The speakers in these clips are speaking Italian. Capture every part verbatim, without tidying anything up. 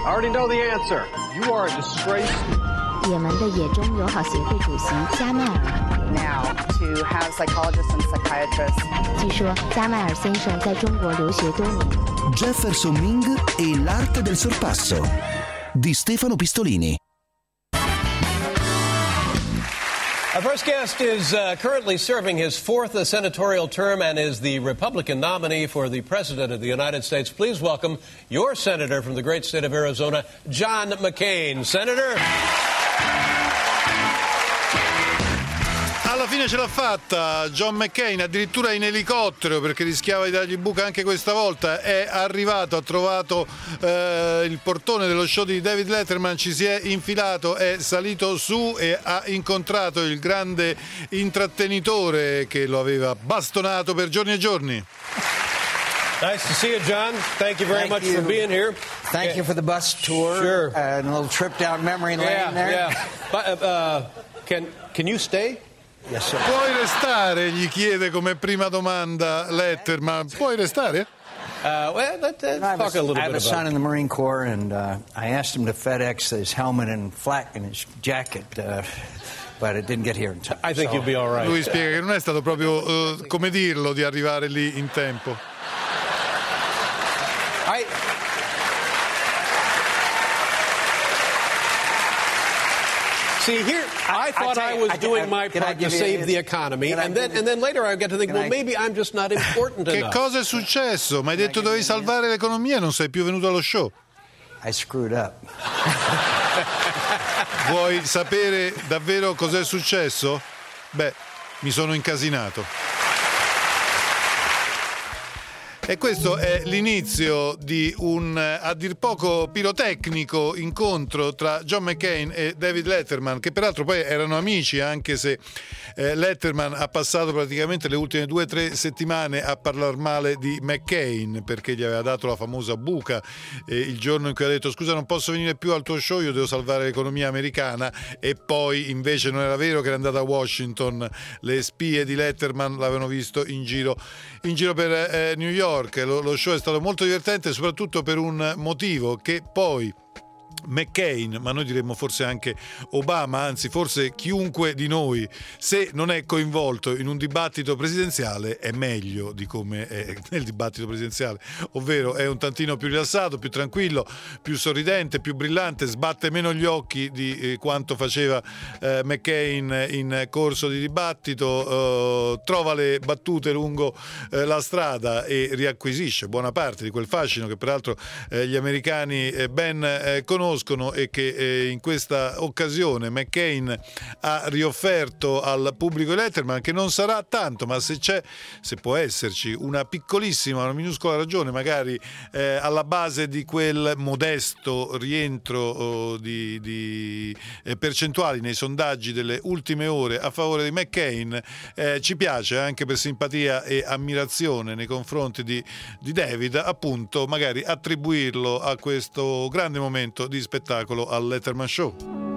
I already know the answer. You are a disgrace. 也门的野中友好协会主席加迈尔 Now to have psychologists and psychiatrists. 据说加迈尔先生在中国留学多年。 Jefferson Ming e l'arte del sorpasso di Stefano Pistolini. Our first guest is uh, currently serving his fourth uh, senatorial term and is the Republican nominee for the President of the United States. Please welcome your senator from the great state of Arizona, John McCain. Senator. Alla fine ce l'ha fatta John McCain, addirittura in elicottero, perché rischiava di dargli buca anche questa volta. È arrivato, ha trovato eh, il portone dello show di David Letterman, ci si è infilato, è salito su e ha incontrato il grande intrattenitore che lo aveva bastonato per giorni e giorni. Nice to see you, John. Thank you very Thank much you. for being here. Thank yeah. you for the bus tour. Sure. Uh, and a little trip down memory lane yeah, there. Yeah. But, uh, can, can you stay? Yes, sir. Puoi restare? Gli chiede come prima domanda Letterman. Puoi restare? Uh, well, let, let's I have talk a, a, little I have bit a son about in the Marine Corps, and uh, I asked him to FedEx his helmet and flak and his jacket, uh, but it didn't get here in time. I think so. you'll be all right. Lui spiega che non è stato proprio, uh, come dirlo, di arrivare lì in tempo. I... See, here, I, I thought I, I was I, doing I, my part to save you, the economy, and then, and then later I get to think, well, maybe I'm just not important Che enough. cosa è successo? Mi hai detto dovevi salvare l'economia e non sei più venuto allo show. I screwed up. Vuoi sapere davvero cos'è successo? Beh, mi sono incasinato. E questo è l'inizio di un a dir poco pirotecnico incontro tra John McCain e David Letterman, che peraltro poi erano amici, anche se eh, Letterman ha passato praticamente le ultime due o tre settimane a parlare male di McCain perché gli aveva dato la famosa buca eh, il giorno in cui ha detto scusa non posso venire più al tuo show, io devo salvare l'economia americana, e poi invece non era vero che era andata a Washington, le spie di Letterman l'avevano visto in giro, in giro per eh, New York. Lo, lo show è stato molto divertente soprattutto per un motivo, che poi McCain, ma noi diremmo forse anche Obama, anzi forse chiunque di noi, se non è coinvolto in un dibattito presidenziale è meglio di come è nel dibattito presidenziale, ovvero è un tantino più rilassato, più tranquillo, più sorridente, più brillante, sbatte meno gli occhi di eh, quanto faceva eh, McCain in corso di dibattito, eh, trova le battute lungo eh, la strada e riacquisisce buona parte di quel fascino che peraltro eh, gli americani eh, ben eh, conoscono e che eh, in questa occasione McCain ha riofferto al pubblico Letterman, che non sarà tanto, ma se c'è, se può esserci una piccolissima, una minuscola ragione magari eh, alla base di quel modesto rientro oh, di, di eh, percentuali nei sondaggi delle ultime ore a favore di McCain, eh, ci piace anche per simpatia e ammirazione nei confronti di, di David, appunto magari attribuirlo a questo grande momento di spettacolo al Letterman Show.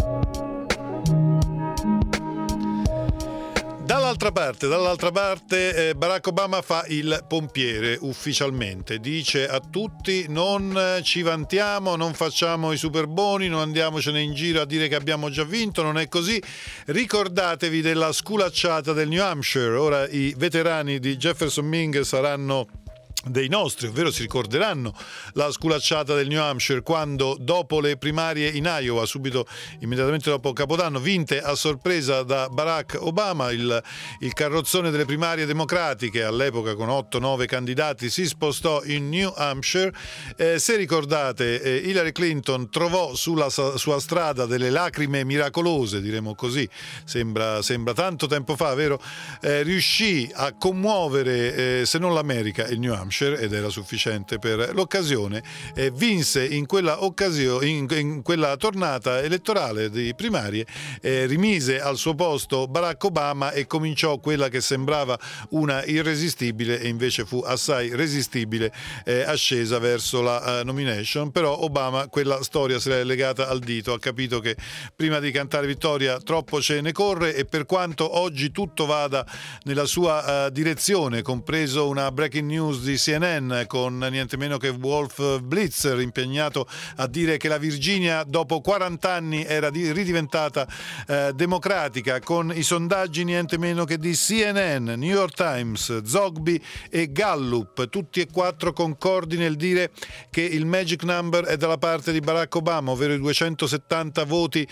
Dall'altra parte, dall'altra parte eh, Barack Obama fa il pompiere ufficialmente, dice a tutti non ci vantiamo, non facciamo i superboni, non andiamocene in giro a dire che abbiamo già vinto, non è così, ricordatevi della sculacciata del New Hampshire. Ora i veterani di Jefferson Ming saranno dei nostri, ovvero si ricorderanno la sculacciata del New Hampshire quando dopo le primarie in Iowa, subito immediatamente dopo Capodanno, vinte a sorpresa da Barack Obama, il, il carrozzone delle primarie democratiche, all'epoca con otto nove candidati, si spostò in New Hampshire. Eh, se ricordate, eh, Hillary Clinton trovò sulla sua strada delle lacrime miracolose, diremo così, sembra, sembra tanto tempo fa, vero? Eh, riuscì a commuovere, eh, se non l'America, il New Hampshire, ed era sufficiente per l'occasione, e vinse in quella occasione, in, in quella tornata elettorale di primarie, eh, rimise al suo posto Barack Obama e cominciò quella che sembrava una irresistibile e invece fu assai resistibile eh, ascesa verso la uh, nomination. Però Obama quella storia se l'è legata al dito, ha capito che prima di cantare vittoria troppo ce ne corre, e per quanto oggi tutto vada nella sua uh, direzione, compreso una breaking news di C N N con niente meno che Wolf Blitzer, impegnato a dire che la Virginia dopo quaranta anni era di, ridiventata eh, democratica, con i sondaggi niente meno che di C N N, New York Times, Zogby e Gallup, tutti e quattro concordi nel dire che il magic number è dalla parte di Barack Obama, ovvero i duecentosettanta voti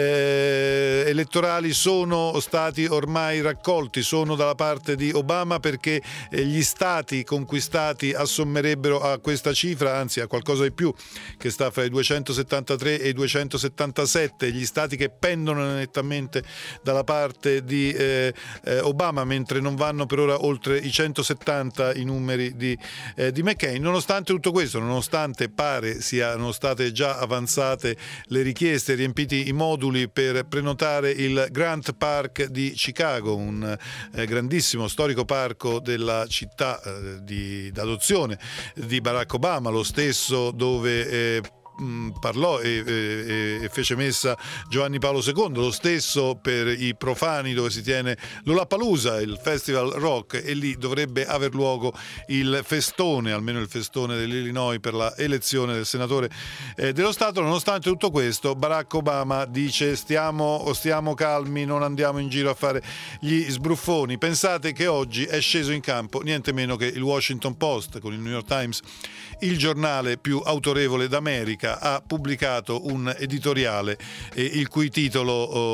eh, elettorali sono stati ormai raccolti, sono dalla parte di Obama, perché eh, gli stati conquistati assommerebbero a questa cifra, anzi a qualcosa di più, che sta fra i duecentosettantatré e i duecentosettantasette, gli stati che pendono nettamente dalla parte di eh, eh, Obama, mentre non vanno per ora oltre i centosettanta i numeri di, eh, di McCain. Nonostante tutto questo, nonostante pare siano state già avanzate le richieste, riempiti i moduli per prenotare il Grant Park di Chicago, un eh, grandissimo storico parco della città eh, di, d'adozione di Barack Obama, lo stesso dove eh, parlò e, e, e fece messa Giovanni Paolo secondo, lo stesso per i profani dove si tiene Lollapalooza, il Festival Rock, e lì dovrebbe aver luogo il festone, almeno il festone dell'Illinois, per la elezione del senatore eh, dello Stato. Nonostante tutto questo, Barack Obama dice stiamo, stiamo calmi, non andiamo in giro a fare gli sbruffoni. Pensate che oggi è sceso in campo niente meno che il Washington Post con il New York Times, il giornale più autorevole d'America, ha pubblicato un editoriale eh, il cui titolo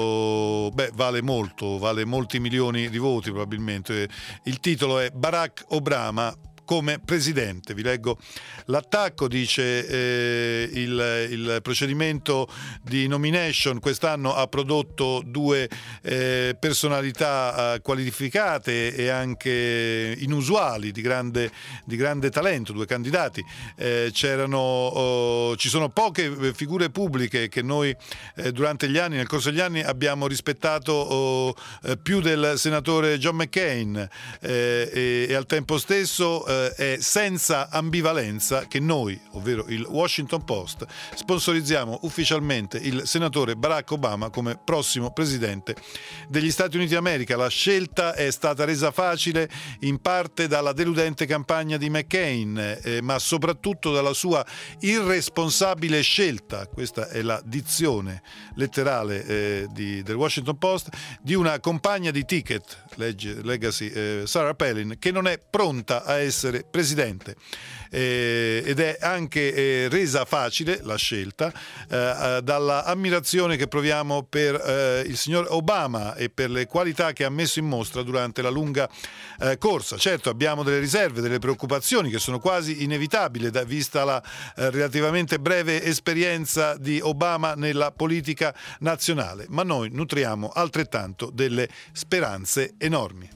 oh, beh, vale molto, vale molti milioni di voti probabilmente. Il titolo è Barack Obama come presidente. Vi leggo l'attacco, dice eh, il, il procedimento di nomination quest'anno ha prodotto due eh, personalità eh, qualificate e anche inusuali, di grande, di grande talento, due candidati. Eh, c'erano, oh, ci sono poche figure pubbliche che noi eh, durante gli anni, nel corso degli anni, abbiamo rispettato oh, eh, più del senatore John McCain eh, e, e al tempo stesso eh, è senza ambivalenza che noi, ovvero il Washington Post, sponsorizziamo ufficialmente il senatore Barack Obama come prossimo presidente degli Stati Uniti d'America. La scelta è stata resa facile in parte dalla deludente campagna di McCain, eh, ma soprattutto dalla sua irresponsabile scelta, questa è la dizione letterale eh, di, del Washington Post, di una compagna di ticket, legge, legacy eh, Sarah Palin, che non è pronta a essere presidente. Eh, ed è anche eh, resa facile la scelta eh, dalla ammirazione che proviamo per eh, il signor Obama e per le qualità che ha messo in mostra durante la lunga eh, corsa. Certo, abbiamo delle riserve, delle preoccupazioni che sono quasi inevitabili da, vista la eh, relativamente breve esperienza di Obama nella politica nazionale, ma noi nutriamo altrettanto delle speranze enormi.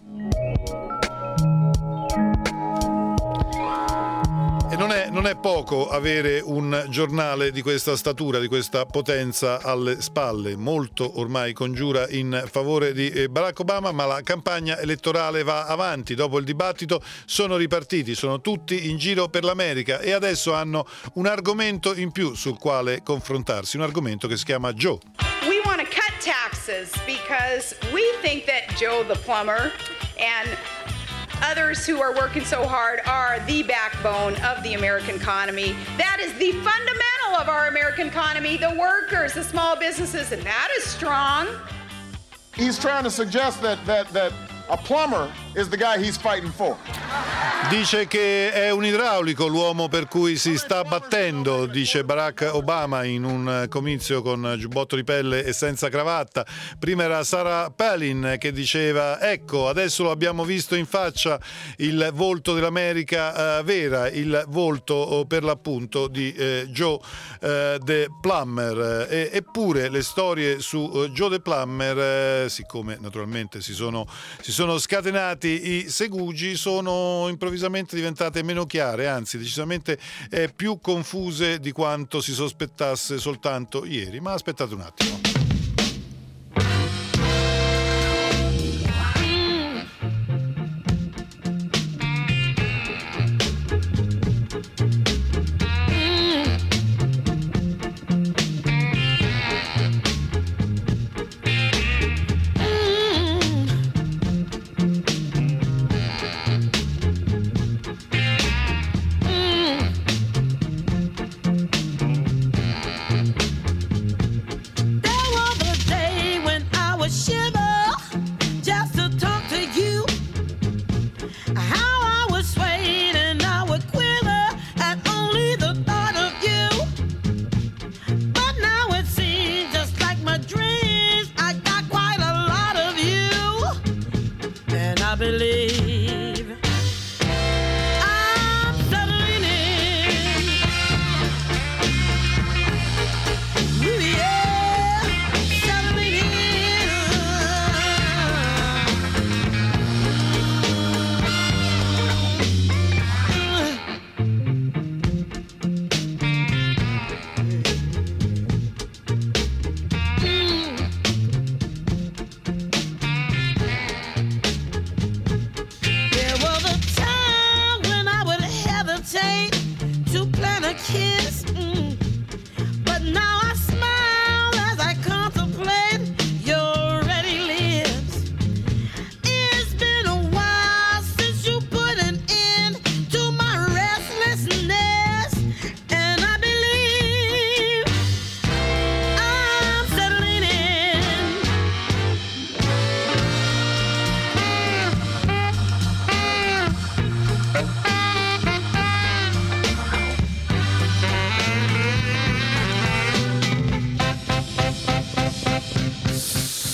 E non è, non è poco avere un giornale di questa statura, di questa potenza alle spalle. Molto ormai congiura in favore di Barack Obama, ma la campagna elettorale va avanti. Dopo il dibattito sono ripartiti, sono tutti in giro per l'America e adesso hanno un argomento in più sul quale confrontarsi, un argomento che si chiama Joe. We want to cut taxes because we think that Joe the plumber and others who are working so hard are the backbone of the American economy. That is the fundamental of our American economy, the workers, the small businesses, and that is strong. He's trying to suggest that that that a plumber is the guy he's fighting for. Dice che è un idraulico l'uomo per cui si sta battendo, dice Barack Obama in un comizio con giubbotto di pelle e senza cravatta. Prima era Sarah Palin che diceva ecco, adesso lo abbiamo visto in faccia il volto dell'America eh, vera, il volto per l'appunto di eh, Joe eh, the Plumber. E, eppure le storie su eh, Joe the Plumber, eh, siccome naturalmente si sono, si sono scatenati i segugi, sono improvvisamente diventate meno chiare, anzi decisamente eh, più confuse di quanto si sospettasse soltanto ieri. Ma aspettate un attimo.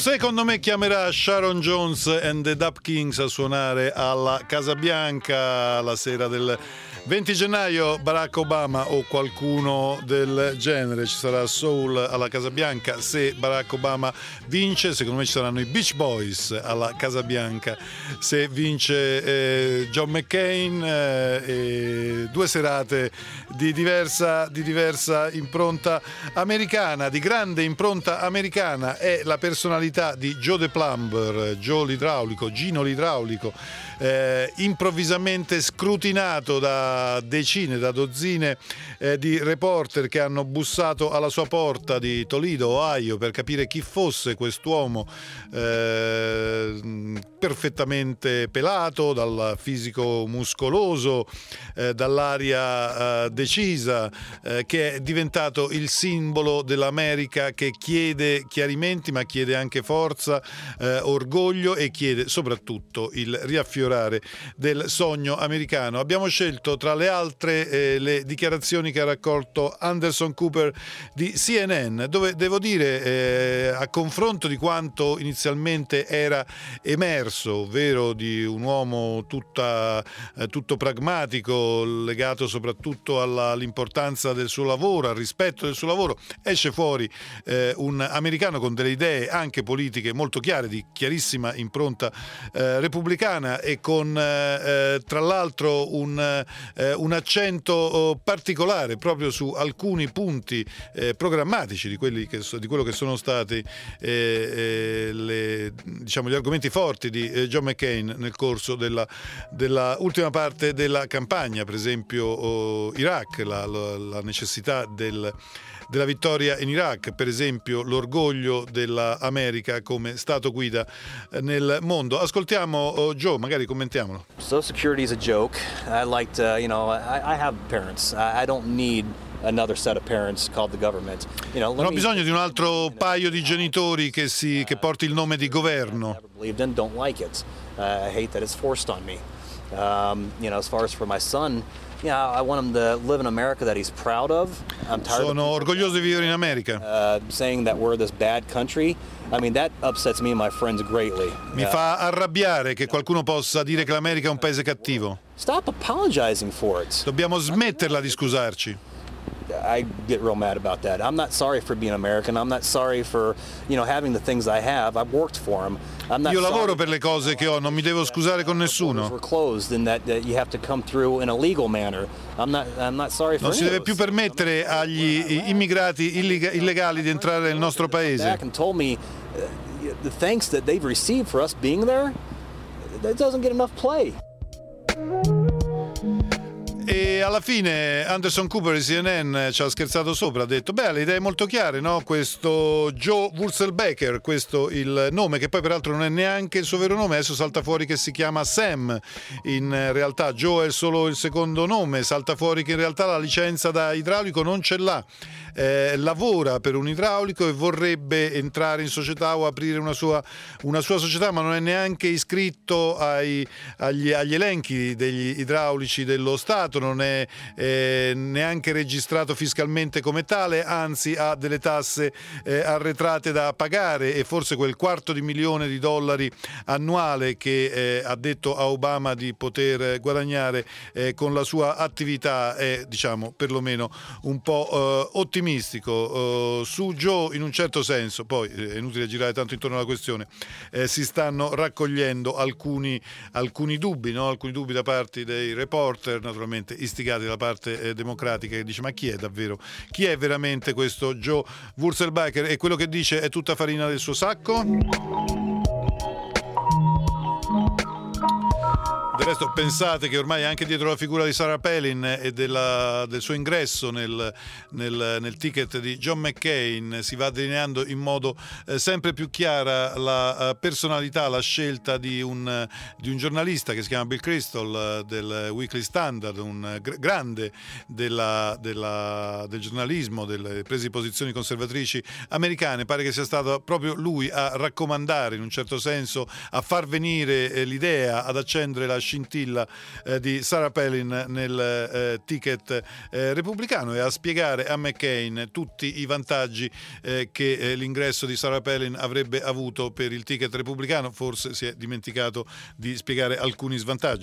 Secondo me chiamerà Sharon Jones and the Dap Kings a suonare alla Casa Bianca la sera del venti gennaio. Barack Obama o qualcuno del genere. Ci sarà soul alla Casa Bianca se Barack Obama vince. Secondo me ci saranno i Beach Boys alla Casa Bianca se vince eh, John McCain. Eh, e due serate di diversa, di diversa impronta americana, di grande impronta americana. È la personalità di Joe the Plumber, Joe l'idraulico, Gino l'idraulico, eh, improvvisamente scrutinato da decine, da dozzine eh, di reporter che hanno bussato alla sua porta di Toledo, Ohio, per capire chi fosse quest'uomo eh, perfettamente pelato, dal fisico muscoloso, eh, dall'aria eh, decisa, eh, che è diventato il simbolo dell'America che chiede chiarimenti, ma chiede anche forza, eh, orgoglio e chiede soprattutto il riaffiorare del sogno americano. Abbiamo scelto tra le altre eh, le dichiarazioni che ha raccolto Anderson Cooper di C N N, dove devo dire eh, a confronto di quanto inizialmente era emerso, ovvero di un uomo tutta, eh, tutto pragmatico, legato soprattutto alla, all'importanza del suo lavoro, al rispetto del suo lavoro, esce fuori eh, un americano con delle idee anche politiche molto chiare, di chiarissima impronta eh, repubblicana e con eh, tra l'altro un, eh, un accento particolare proprio su alcuni punti eh, programmatici di, quelli che, di quello che sono stati eh, eh, le, diciamo, gli argomenti forti di eh, John McCain nel corso della, della ultima parte della campagna, per esempio oh, Iraq, la, la, la necessità del della vittoria in Iraq, per esempio l'orgoglio dell'America come stato guida nel mondo. Ascoltiamo oh, Joe, magari commentiamolo. Social Security is a joke. I liked, uh, you know, I, I have parents. I, I don't need another set of parents called the government. You know, non ho bisogno di un altro paio di genitori che, si, che porti il nome di governo. Don't like it. Uh, I hate that it's forced on me. Um, you know, as far as for my son, yeah, I want him to live in America that he's proud of. I'm tired Sono of orgoglioso di vivere in America. Uh, saying that we're this bad country. I mean, that upsets me and my friends greatly. Mi uh, fa arrabbiare che qualcuno possa dire che l'America è un paese cattivo. Stop apologizing for it. Dobbiamo smetterla di scusarci. I get real mad about that. I'm not sorry for being American. I'm not sorry for, you know, having the things I have. I've worked for them. I'm not Io lavoro per le cose che ho, non mi devo scusare con nessuno. We're closed and that, that you have to come through in a legal manner. I'm not I'm not sorry for Non si deve più permettere agli immigrati illegali di entrare nel nostro paese. Back and told me the thanks that they've received for us being there, that doesn't get enough play. E alla fine Anderson Cooper di C N N ci ha scherzato sopra, ha detto beh, le idee molto chiare, no? Questo Joe Wurzelbecker, questo il nome che poi peraltro non è neanche il suo vero nome, adesso salta fuori che si chiama Sam, in realtà Joe è solo il secondo nome, salta fuori che in realtà la licenza da idraulico non ce l'ha. Eh, lavora per un idraulico e vorrebbe entrare in società o aprire una sua, una sua società, ma non è neanche iscritto ai, agli, agli elenchi degli idraulici dello Stato, non è eh, neanche registrato fiscalmente come tale, anzi ha delle tasse eh, arretrate da pagare e forse quel quarto di milione di dollari annuale che eh, ha detto a Obama di poter guadagnare eh, con la sua attività è, diciamo, perlomeno un po' eh, ottimistico. Uh, su Joe in un certo senso, poi è inutile girare tanto intorno alla questione, eh, si stanno raccogliendo alcuni, alcuni dubbi, no? alcuni dubbi da parte dei reporter, naturalmente istigati dalla parte eh, democratica, che dice ma chi è davvero, chi è veramente questo Joe Wurzelbecker, e quello che dice è tutta farina del suo sacco? Del resto pensate che ormai anche dietro la figura di Sarah Palin e della, del suo ingresso nel, nel, nel ticket di John McCain si va delineando in modo eh, sempre più chiara la uh, personalità, la scelta di un, uh, di un giornalista che si chiama Bill Kristol uh, del Weekly Standard, un uh, gr- grande della, della, del giornalismo, delle prese di posizioni conservatrici americane. Pare che sia stato proprio lui a raccomandare, in un certo senso, a far venire eh, l'idea, ad accendere la scintilla eh, di Sarah Palin nel eh, ticket eh, repubblicano e a spiegare a McCain tutti i vantaggi eh, che eh, l'ingresso di Sarah Palin avrebbe avuto per il ticket repubblicano. Forse si è dimenticato di spiegare alcuni svantaggi.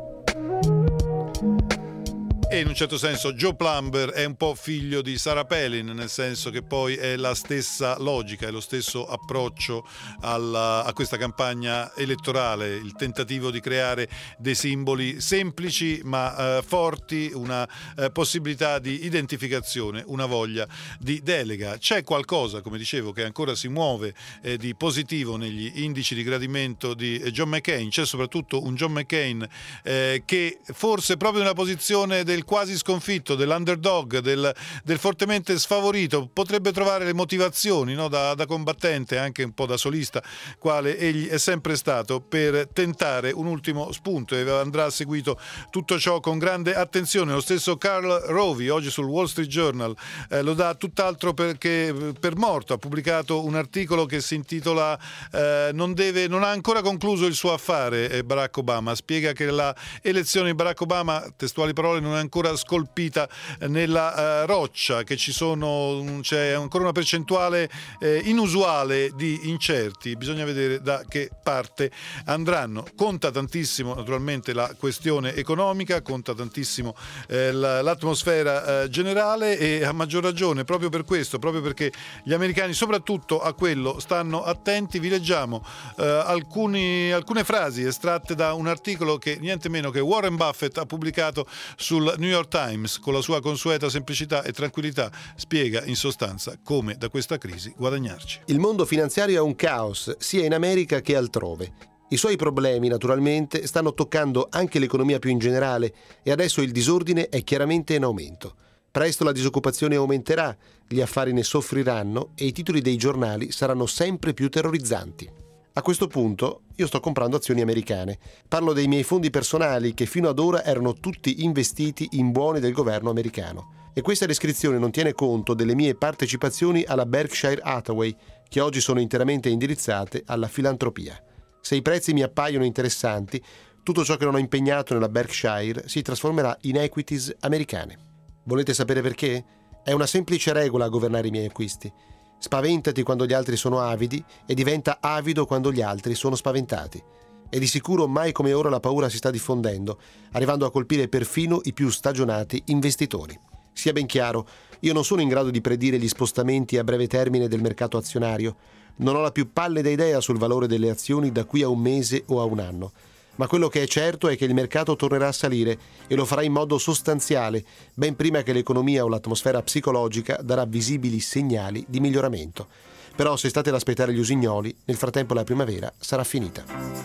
E in un certo senso Joe Plumber è un po' figlio di Sarah Palin, nel senso che poi è la stessa logica, è lo stesso approccio alla, a questa campagna elettorale, il tentativo di creare dei simboli semplici ma eh, forti, una eh, possibilità di identificazione, una voglia di delega. C'è qualcosa, come dicevo, che ancora si muove eh, di positivo negli indici di gradimento di John McCain. C'è soprattutto un John McCain eh, che forse proprio nella posizione del quasi sconfitto, dell'underdog, del, del fortemente sfavorito, potrebbe trovare le motivazioni, no, da, da combattente, anche un po' da solista, quale egli è sempre stato, per tentare un ultimo spunto, e andrà seguito tutto ciò con grande attenzione. Lo stesso Karl Rove oggi sul Wall Street Journal eh, lo dà tutt'altro perché per morto. Ha pubblicato un articolo che si intitola eh, non, deve, non ha ancora concluso il suo affare eh, Barack Obama. Spiega che la elezione di Barack Obama, testuali parole, non è ancora scolpita nella uh, roccia, che ci sono c'è ancora una percentuale eh, inusuale di incerti, bisogna vedere da che parte andranno. Conta tantissimo naturalmente la questione economica, conta tantissimo eh, l'atmosfera eh, generale, e a maggior ragione proprio per questo, proprio perché gli americani soprattutto a quello stanno attenti, vi leggiamo eh, alcuni, alcune frasi estratte da un articolo che niente meno che Warren Buffett ha pubblicato sul New York Times. Con la sua consueta semplicità e tranquillità spiega in sostanza come da questa crisi guadagnarci. Il mondo finanziario è un caos sia in America che altrove. I suoi problemi naturalmente stanno toccando anche l'economia più in generale, e adesso il disordine è chiaramente in aumento. Presto la disoccupazione aumenterà, gli affari ne soffriranno e i titoli dei giornali saranno sempre più terrorizzanti. A questo punto io sto comprando azioni americane. Parlo dei miei fondi personali che fino ad ora erano tutti investiti in buoni del governo americano. E questa descrizione non tiene conto delle mie partecipazioni alla Berkshire Hathaway, che oggi sono interamente indirizzate alla filantropia. Se i prezzi mi appaiono interessanti, tutto ciò che non ho impegnato nella Berkshire si trasformerà in equities americane. Volete sapere perché? È una semplice regola a governare i miei acquisti. Spaventati quando gli altri sono avidi e diventa avido quando gli altri sono spaventati. E di sicuro mai come ora la paura si sta diffondendo, arrivando a colpire perfino i più stagionati investitori. Sia ben chiaro, io non sono in grado di predire gli spostamenti a breve termine del mercato azionario. Non ho la più pallida idea sul valore delle azioni da qui a un mese o a un anno. Ma quello che è certo è che il mercato tornerà a salire, e lo farà in modo sostanziale, ben prima che l'economia o l'atmosfera psicologica darà visibili segnali di miglioramento. Però se state ad aspettare gli usignoli, nel frattempo la primavera sarà finita.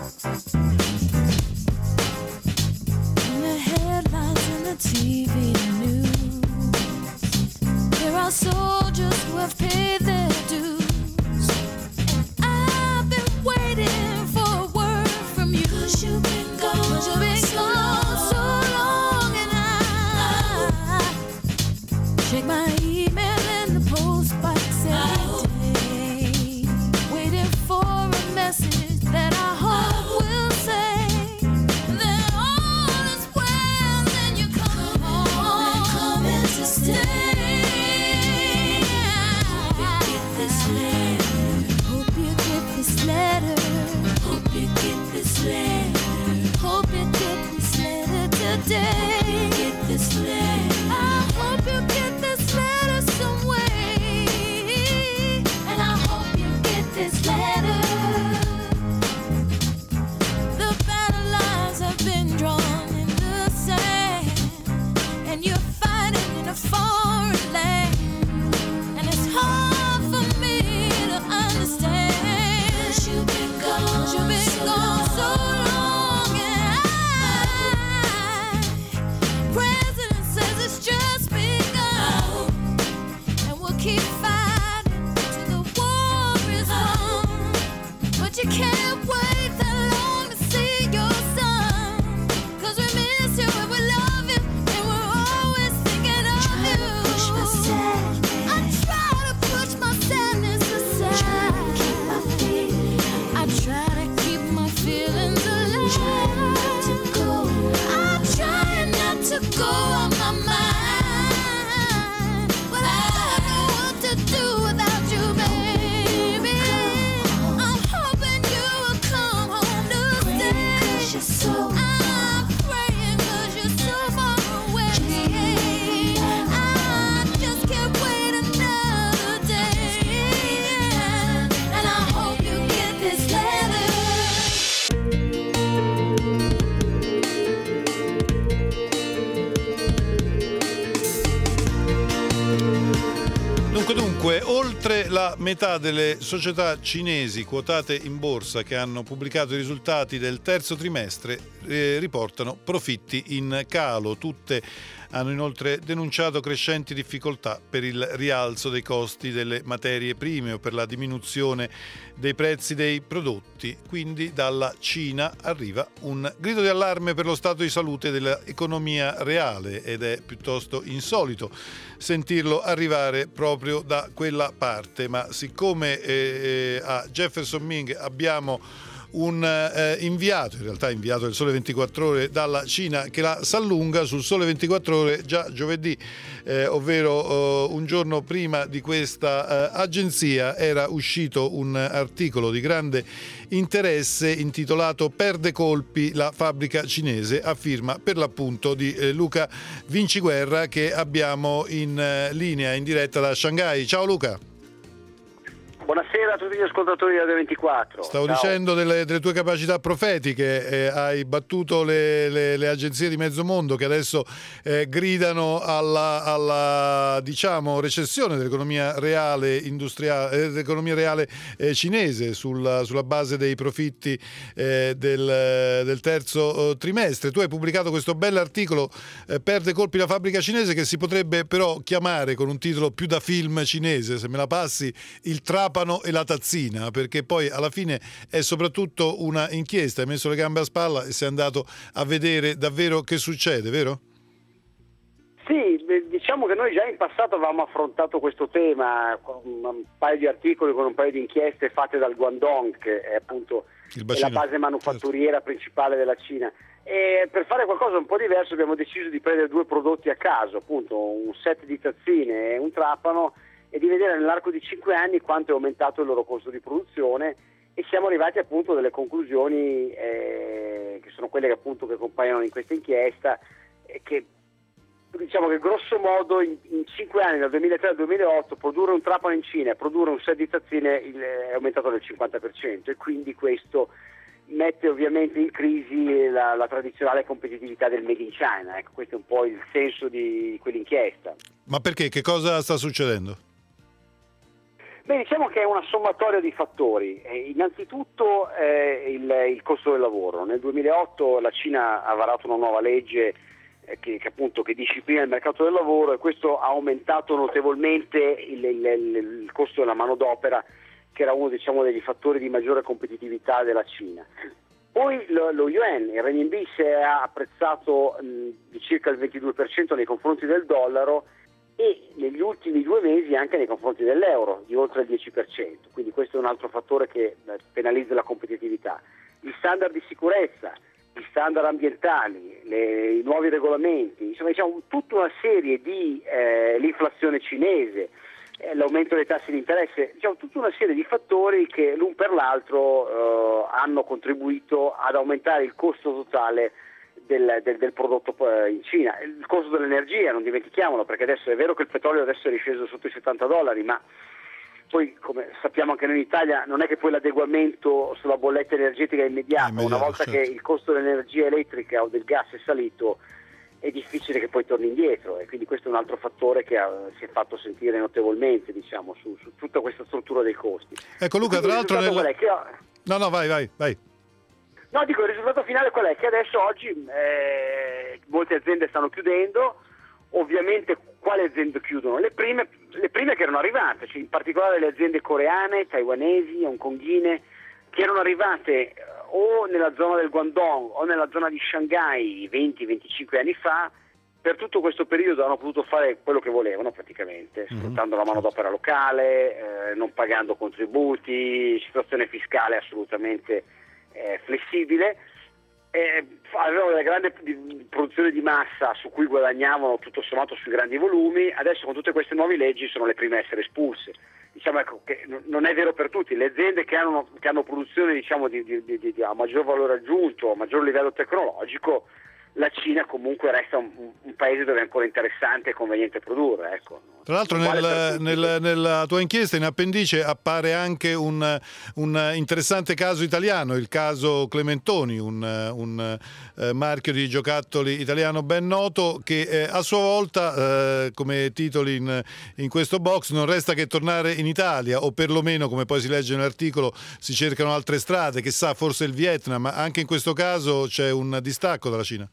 You've been gone, you've been gone so long, and I check my email in the post box every day, waiting for a message that I hope will say that all is well, and you're coming home, coming to stay. Dunque, dunque, oltre la metà delle società cinesi quotate in borsa che hanno pubblicato i risultati del terzo trimestre eh, riportano profitti in calo. Tutte hanno inoltre denunciato crescenti difficoltà per il rialzo dei costi delle materie prime o per la diminuzione dei prezzi dei prodotti. Quindi dalla Cina arriva un grido di allarme per lo stato di salute dell'economia reale ed è piuttosto insolito sentirlo arrivare proprio da quella parte, ma siccome eh, a Jefferson Ming abbiamo un eh, inviato, in realtà inviato del Sole ventiquattro Ore dalla Cina, che la s'allunga sul Sole ventiquattro Ore già giovedì, eh, ovvero eh, un giorno prima di questa eh, agenzia, era uscito un articolo di grande interesse intitolato "Perde colpi la fabbrica cinese", a firma per l'appunto di eh, Luca Vinciguerra, che abbiamo in eh, linea in diretta da Shanghai. Ciao Luca. Buonasera a tutti gli ascoltatori di Radio ventiquattro. Stavo Ciao. dicendo delle, delle tue capacità profetiche, eh, hai battuto le, le, le agenzie di mezzo mondo che adesso eh, gridano alla, alla diciamo recessione dell'economia reale industriale, eh, dell'economia reale eh, cinese sulla, sulla base dei profitti eh, del, del terzo eh, trimestre. Tu hai pubblicato questo bell'articolo eh, "Perde colpi la fabbrica cinese", che si potrebbe però chiamare con un titolo più da film cinese, se me la passi, "Il trapano e la tazzina", perché poi alla fine è soprattutto una inchiesta. Hai messo le gambe a spalla e sei andato a vedere davvero che succede, vero? Sì, diciamo che noi già in passato avevamo affrontato questo tema con un paio di articoli, con un paio di inchieste fatte dal Guangdong, che è appunto è la base manufatturiera principale della Cina. E per fare qualcosa un po' diverso abbiamo deciso di prendere due prodotti a caso, appunto un set di tazzine e un trapano, e di vedere nell'arco di cinque anni quanto è aumentato il loro costo di produzione, e siamo arrivati appunto a delle conclusioni eh, che sono quelle che appunto che compaiono in questa inchiesta, eh, che diciamo che grosso modo in, in cinque anni, dal duemilatré al duemilaotto, produrre un trapano in Cina e produrre un set di tazzine il, è aumentato del cinquanta per cento, e quindi questo mette ovviamente in crisi la, la tradizionale competitività del Made in China. Ecco, questo è un po' il senso di, di quell'inchiesta. Ma perché? Che cosa sta succedendo? Beh, diciamo che è una sommatoria di fattori. Eh, innanzitutto eh, il, il costo del lavoro. Nel duemilaotto la Cina ha varato una nuova legge eh, che, che appunto che disciplina il mercato del lavoro, e questo ha aumentato notevolmente il, il, il, il costo della manodopera, che era uno, diciamo, degli fattori di maggiore competitività della Cina. Poi lo, lo yuan, il renminbi, si è apprezzato mh, di circa il ventidue per cento nei confronti del dollaro, e negli ultimi due mesi anche nei confronti dell'euro di oltre il dieci per cento, quindi questo è un altro fattore che penalizza la competitività. Gli standard di sicurezza, gli standard ambientali, le, i nuovi regolamenti, insomma diciamo tutta una serie di eh, l'inflazione cinese, eh, l'aumento dei tassi di interesse, diciamo tutta una serie di fattori che l'un per l'altro eh, hanno contribuito ad aumentare il costo totale Del, del, del prodotto in Cina. Il costo dell'energia, non dimentichiamolo, perché adesso è vero che il petrolio adesso è risceso sotto i settanta dollari, ma poi, come sappiamo anche noi in Italia, non è che poi l'adeguamento sulla bolletta energetica è immediato. Immediato Una volta certo. che il costo dell'energia elettrica o del gas è salito, è difficile che poi torni indietro, e quindi questo è un altro fattore che ha, si è fatto sentire notevolmente, diciamo, su, su tutta questa struttura dei costi. Ecco Luca, tra l'altro nel... ho... no no vai vai vai No, dico, il risultato finale qual è? Che adesso oggi eh, molte aziende stanno chiudendo. Ovviamente quali aziende chiudono? Le prime, le prime che erano arrivate, cioè in particolare le aziende coreane, taiwanesi, hongkonghine, che erano arrivate o nella zona del Guangdong o nella zona di Shanghai venti venticinque anni fa. Per tutto questo periodo hanno potuto fare quello che volevano praticamente, sfruttando mm-hmm. la manodopera locale, eh, non pagando contributi, situazione fiscale assolutamente Eh, flessibile, eh, avevano delle grandi produzioni di massa su cui guadagnavano tutto sommato sui grandi volumi. Adesso con tutte queste nuove leggi sono le prime a essere espulse. Diciamo ecco, che non è vero per tutti, le aziende che hanno, che hanno produzione diciamo, di, di, di, di a maggior valore aggiunto, a maggior livello tecnologico, la Cina comunque resta un, un paese dove è ancora interessante e conveniente produrre, ecco. Tra l'altro nel, nel, nella tua inchiesta in appendice appare anche un, un interessante caso italiano, il caso Clementoni, un, un eh, marchio di giocattoli italiano ben noto che eh, a sua volta, eh, come titoli in, in questo box, non resta che tornare in Italia, o perlomeno, come poi si legge nell'articolo, si cercano altre strade, chissà, forse il Vietnam, ma anche in questo caso c'è un distacco dalla Cina.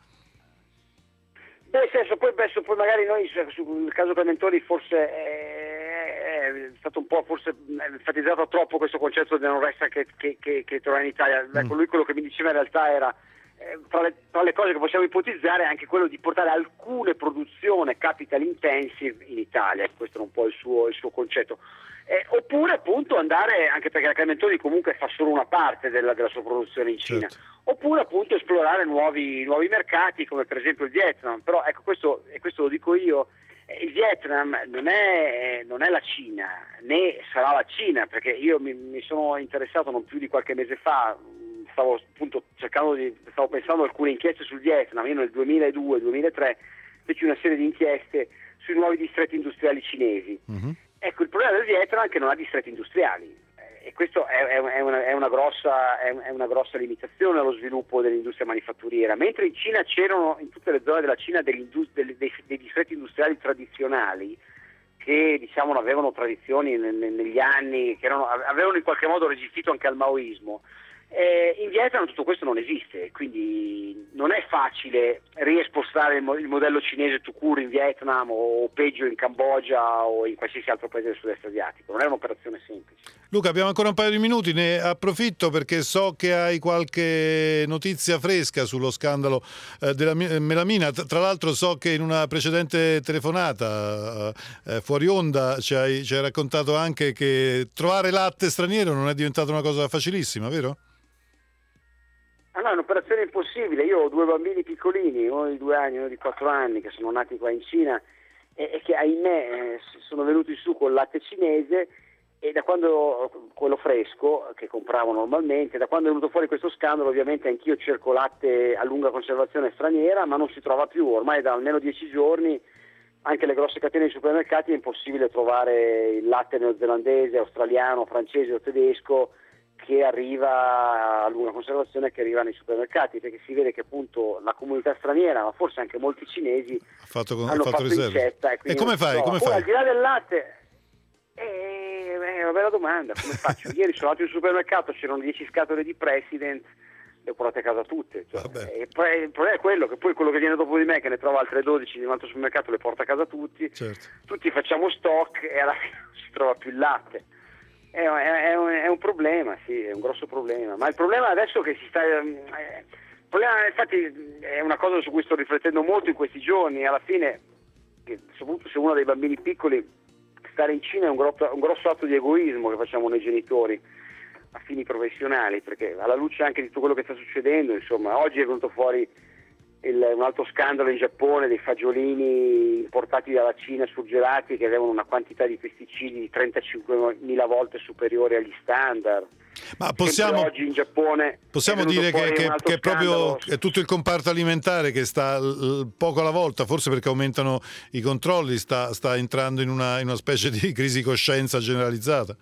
Beh, senso, poi, beh, poi magari noi sul caso Clementoni forse è, è stato un po' forse enfatizzato troppo questo concetto di non resta che, che, che, che tornare in Italia. Ecco, lui quello che mi diceva in realtà era eh, tra, le, tra le cose che possiamo ipotizzare anche quello di portare alcune produzioni capital intensive in Italia, questo è un po' il suo, il suo concetto. Eh, oppure appunto andare, anche perché la Clementoni comunque fa solo una parte della, della sua produzione in Cina, certo. Oppure appunto esplorare nuovi, nuovi mercati come per esempio il Vietnam. Però ecco, questo, e questo lo dico io, eh, il Vietnam non è, non è la Cina, né sarà la Cina, perché io mi, mi sono interessato non più di qualche mese fa, stavo appunto cercando di, stavo pensando a alcune inchieste sul Vietnam. Io nel duemiladue duemilatré feci una serie di inchieste sui nuovi distretti industriali cinesi. Mm-hmm. Ecco, il problema del Vietnam è che non ha distretti industriali, eh, e questo è, è, è, una, è, una grossa, è, è una grossa limitazione allo sviluppo dell'industria manifatturiera. Mentre in Cina c'erano, in tutte le zone della Cina, degli, dei, dei, dei distretti industriali tradizionali che diciamo avevano tradizioni ne, ne, negli anni, che erano, avevano in qualche modo resistito anche al maoismo. Eh, in Vietnam tutto questo non esiste, quindi non è facile riespostare il, mo- il modello cinese tout court in Vietnam, o, o peggio in Cambogia o in qualsiasi altro paese del sud-est asiatico. Non è un'operazione semplice. Luca, abbiamo ancora un paio di minuti, ne approfitto perché so che hai qualche notizia fresca sullo scandalo eh, della melamina. Tra l'altro so che in una precedente telefonata eh, fuori onda ci hai, ci hai raccontato anche che trovare latte straniero non è diventata una cosa facilissima, vero? Ah no, è un'operazione impossibile. Io ho due bambini piccolini, uno di due anni e uno di quattro anni, che sono nati qua in Cina e, e che ahimè eh, sono venuti su col latte cinese, e da quando, quello fresco che compravo normalmente, da quando è venuto fuori questo scandalo ovviamente anch'io cerco latte a lunga conservazione straniera, ma non si trova più. Ormai da almeno dieci giorni anche le grosse catene di supermercati è impossibile trovare il latte neozelandese, australiano, francese o tedesco che arriva a lunga conservazione, che arriva nei supermercati, perché si vede che appunto la comunità straniera, ma forse anche molti cinesi, ha fatto, hanno fatto, fatto incetta. E, e come fai? Come Poi, fai? Al di là del latte, eh, è una bella domanda, come faccio? Ieri sono andato in supermercato, c'erano dieci scatole di President, le ho portate a casa tutte. Cioè, e poi, il problema è quello, che poi quello che viene dopo di me, che ne trova altre dodici di un altro supermercato, le porta a casa tutti, certo. Tutti facciamo stock e alla fine non si trova più il latte. È, è, un, è un problema, sì, è un grosso problema, ma il problema adesso che si sta eh, il problema infatti è una cosa su cui sto riflettendo molto in questi giorni. Alla fine, che, soprattutto se uno ha dei bambini piccoli, stare in Cina è un grosso, un grosso atto di egoismo che facciamo noi genitori a fini professionali, perché alla luce anche di tutto quello che sta succedendo, insomma, oggi è venuto fuori il, un altro scandalo in Giappone dei fagiolini importati dalla Cina surgelati che avevano una quantità di pesticidi di trentacinquemila volte superiore agli standard. Ma possiamo, oggi in Giappone possiamo dire che, che, che è proprio è tutto il comparto alimentare che sta l, poco alla volta, forse perché aumentano i controlli, sta, sta entrando in una, in una specie di crisi di coscienza generalizzata.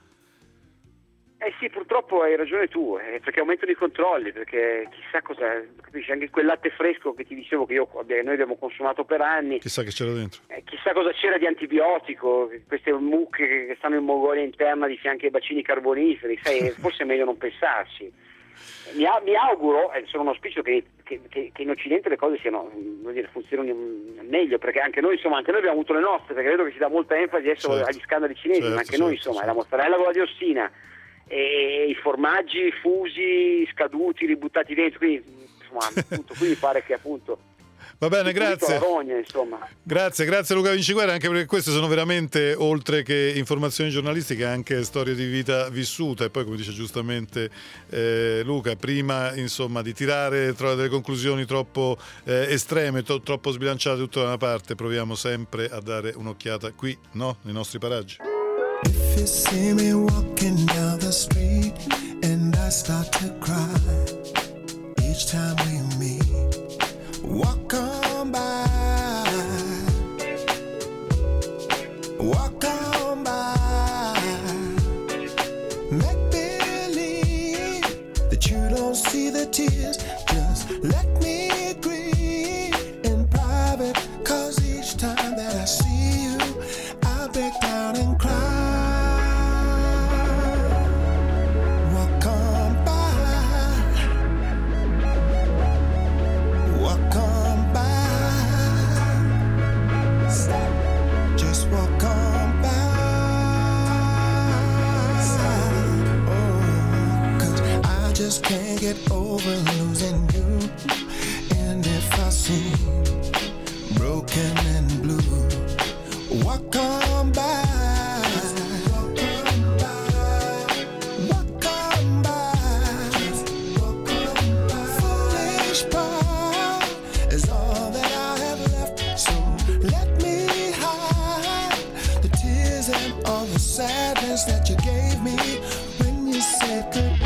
Eh sì, purtroppo hai ragione tu, eh, perché aumentano i controlli, perché chissà cosa, capisci, anche quel latte fresco che ti dicevo che io, noi abbiamo consumato per anni, chissà che c'era dentro, eh, chissà cosa c'era di antibiotico, queste mucche che stanno in Mongolia interna di fianco ai bacini carboniferi, sai, forse è meglio non pensarci. Mi, mi auguro, e sono un auspicio che, che, che, che in Occidente le cose siano, vuol dire, funzionino meglio, perché anche noi, insomma, anche noi abbiamo avuto le nostre, perché vedo che si dà molta enfasi adesso certo. agli scandali cinesi, certo, ma anche certo, noi, insomma, certo. la mozzarella con la diossina, e i formaggi fusi, scaduti, ributtati dentro, quindi insomma tutto qui mi pare che appunto va bene, grazie. Rogna, insomma. Grazie, grazie Luca Vinciguerra, anche perché queste sono veramente, oltre che informazioni giornalistiche, anche storie di vita vissuta. E poi, come dice giustamente eh, Luca, prima insomma di tirare tro- delle conclusioni troppo eh, estreme, to- troppo sbilanciate tutta da una parte, proviamo sempre a dare un'occhiata qui, no? Nei nostri paraggi. If you see me walking down the street and I start to cry each time we meet, walk on by, walk Let me agree in private, cause each time that I see you, I break down and cry. Walk on by, walk on by, just walk on by. Oh, cause I just can't get over losing you. And if I seem broken and blue, walk on by. Walk on by. Foolish pride is all that I have left. So let me hide the tears and all the sadness that you gave me when you said goodbye.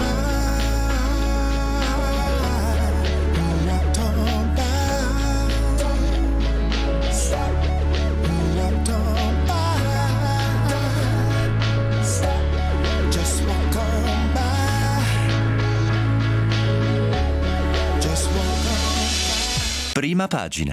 You walked on by. You walked on by. Just walk on by. Just walk on. Prima pagina.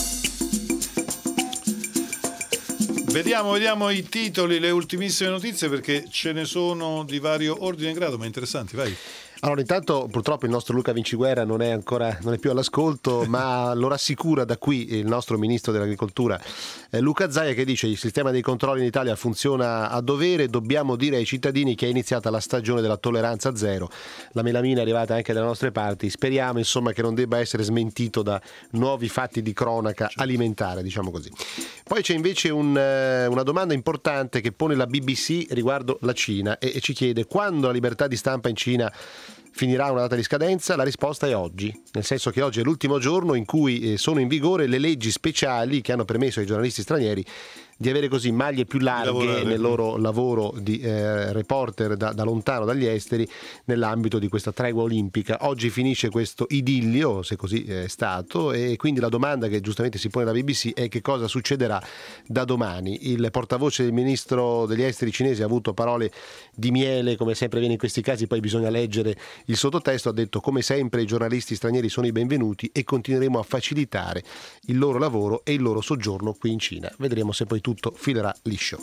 Vediamo, vediamo i titoli, le ultimissime notizie, perché ce ne sono di vario ordine e grado, ma interessanti, vai. Allora, intanto purtroppo il nostro Luca Vinciguerra non è ancora non è più all'ascolto, ma lo rassicura da qui il nostro ministro dell'agricoltura eh, Luca Zaia, che dice: il sistema dei controlli in Italia funziona a dovere, dobbiamo dire ai cittadini che è iniziata la stagione della tolleranza zero, la melamina è arrivata anche dalle nostre parti, speriamo insomma che non debba essere smentito da nuovi fatti di cronaca alimentare, diciamo così. Poi c'è invece un, una domanda importante che pone la B B C riguardo la Cina e, e ci chiede: quando la libertà di stampa in Cina finirà una data di scadenza? La risposta è oggi, nel senso che oggi è l'ultimo giorno in cui eh, sono in vigore le leggi speciali che hanno permesso ai giornalisti stranieri di avere così maglie più larghe nel loro lavoro di eh, reporter da, da lontano dagli esteri nell'ambito di questa tregua olimpica. Oggi finisce questo idillio, se così è stato, e quindi la domanda che giustamente si pone la B B C è: che cosa succederà da domani? Il portavoce del ministro degli esteri cinese ha avuto parole di miele, come sempre viene in questi casi, poi bisogna leggere il sottotesto. Ha detto: come sempre i giornalisti stranieri sono i benvenuti e continueremo a facilitare il loro lavoro e il loro soggiorno qui in Cina. Vedremo se poi tutto filerà liscio.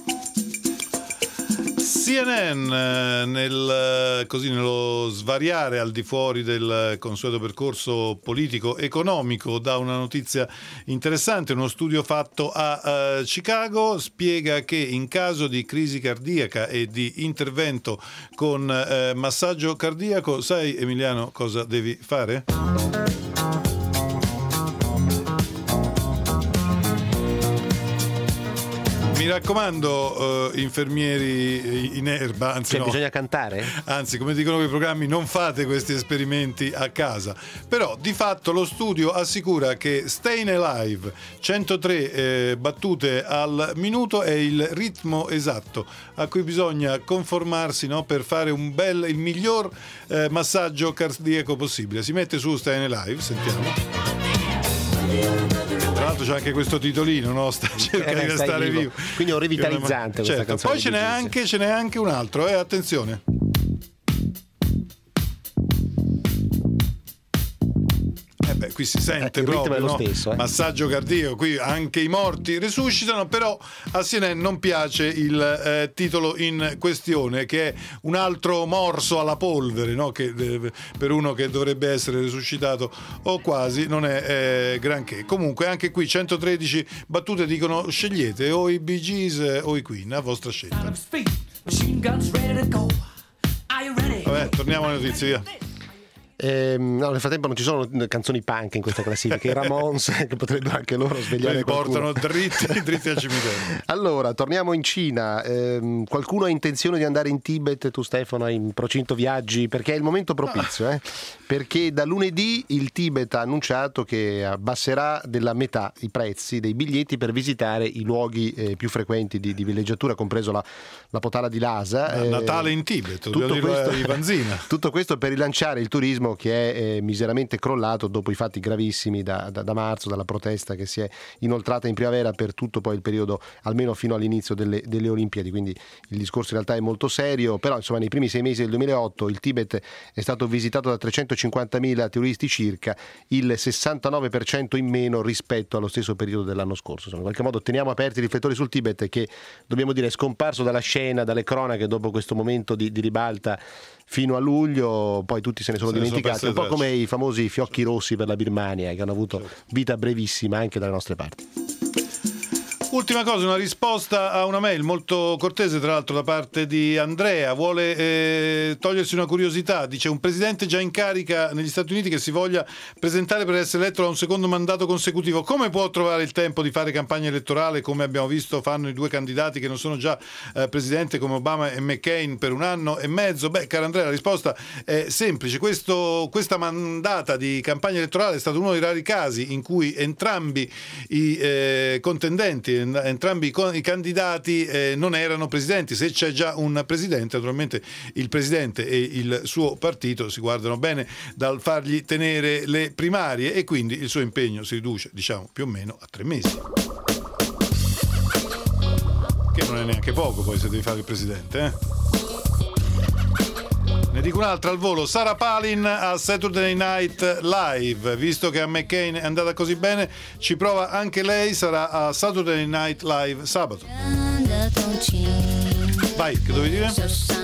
C N N nel, così, nello svariare al di fuori del consueto percorso politico-economico dà una notizia interessante. Uno studio fatto a uh, Chicago spiega che in caso di crisi cardiaca e di intervento con uh, massaggio cardiaco, sai Emiliano cosa devi fare? Mi raccomando, uh, infermieri in erba, anzi cioè, no, bisogna cantare? Anzi, come dicono quei programmi, non fate questi esperimenti a casa. Però di fatto lo studio assicura che Staying Alive, centotré eh, battute al minuto, è il ritmo esatto a cui bisogna conformarsi, no, per fare un bel, il miglior eh, massaggio cardiaco possibile. Si mette su Staying Alive, sentiamo. Tra l'altro c'è anche questo titolino, no? Sta cercando eh, di stare vivo. vivo. Quindi è un revitalizzante questa certo. canzone. Poi ce n'è, anche, ce n'è anche un altro, eh? Attenzione. Eh beh, qui si sente eh, proprio, lo no? stesso, eh. Massaggio cardiaco, qui anche i morti resuscitano, però a C N N non piace il eh, titolo in questione, che è un altro morso alla polvere, no? Che eh, per uno che dovrebbe essere resuscitato o quasi non è eh, granché. Comunque anche qui centotredici battute dicono: scegliete o i Bee Gees o i Queen, a vostra scelta. Vabbè, torniamo alle notizie, via. Eh, no, nel frattempo non ci sono canzoni punk in questa classifica, i Ramones che potrebbero anche loro svegliare li qualcuno. portano dritti, dritti al cimitero. Allora, torniamo in Cina. Eh, qualcuno ha intenzione di andare in Tibet? Tu Stefano hai in procinto viaggi? Perché è il momento propizio, eh? Perché da lunedì il Tibet ha annunciato che abbasserà della metà i prezzi dei biglietti per visitare i luoghi eh, più frequenti di, di villeggiatura, compreso la, la Potala di Lhasa. Eh, Natale in Tibet, tutto questo, di Vanzina. Tutto questo per rilanciare il turismo governo che è eh, miseramente crollato dopo i fatti gravissimi da, da, da marzo, dalla protesta che si è inoltrata in primavera per tutto poi il periodo, almeno fino all'inizio delle, delle Olimpiadi. Quindi il discorso in realtà è molto serio, però insomma nei primi sei mesi del duemilaotto il Tibet è stato visitato da trecentocinquantamila turisti circa, il sessantanove per cento in meno rispetto allo stesso periodo dell'anno scorso. Insomma, in qualche modo teniamo aperti i riflettori sul Tibet, che dobbiamo dire è scomparso dalla scena, dalle cronache dopo questo momento di, di ribalta fino a luglio, poi tutti se ne sono se dimenticati, ne sono un po' come i famosi fiocchi rossi per la Birmania, che hanno avuto vita brevissima anche dalle nostre parti. Ultima cosa, una risposta a una mail molto cortese tra l'altro da parte di Andrea. Vuole eh, togliersi una curiosità, dice: un presidente già in carica negli Stati Uniti che si voglia presentare per essere eletto a un secondo mandato consecutivo, come può trovare il tempo di fare campagna elettorale come abbiamo visto fanno i due candidati che non sono già eh, presidente come Obama e McCain per un anno e mezzo? Beh, caro Andrea, la risposta è semplice. Questo, questa mandata di campagna elettorale è stato uno dei rari casi in cui entrambi i eh, contendenti, entrambi i candidati eh, non erano presidenti. Se c'è già un presidente, naturalmente il presidente e il suo partito si guardano bene dal fargli tenere le primarie e quindi il suo impegno si riduce, diciamo, più o meno a tre mesi, che non è neanche poco poi se devi fare il presidente, eh? Ne dico un'altra al volo. Sarah Palin a Saturday Night Live. Visto che a McCain è andata così bene, ci prova anche lei. Sarà a Saturday Night Live sabato. Vai, che dovevi dire?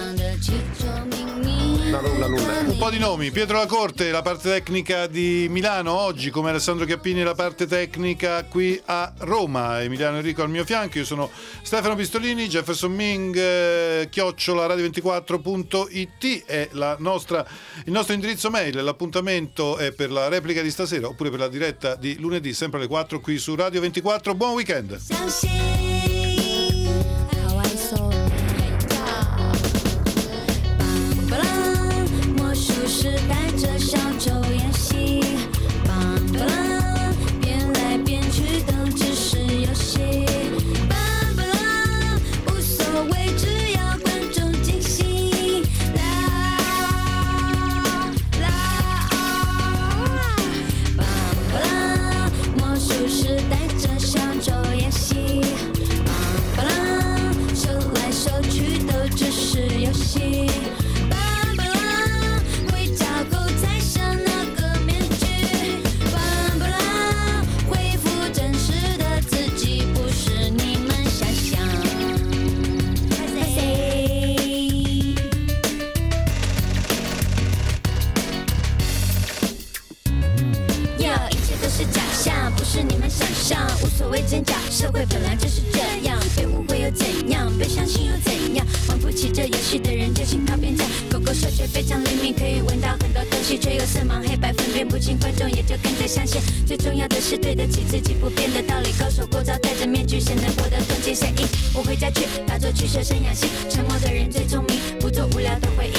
No, nulla, nulla. Un po' di nomi. Pietro La Corte, la parte tecnica di Milano oggi, come Alessandro Chiappini la parte tecnica qui a Roma. Emiliano Enrico al mio fianco, io sono Stefano Pistolini. Jefferson Ming, eh, chiocciola radio ventiquattro punto it è la nostra, il nostro indirizzo mail. L'appuntamento è per la replica di stasera oppure per la diretta di lunedì sempre alle quattro qui su Radio ventiquattro. Buon weekend. 我回家去打坐取舍生养性，沉默的人最聪明，不做无聊的回忆。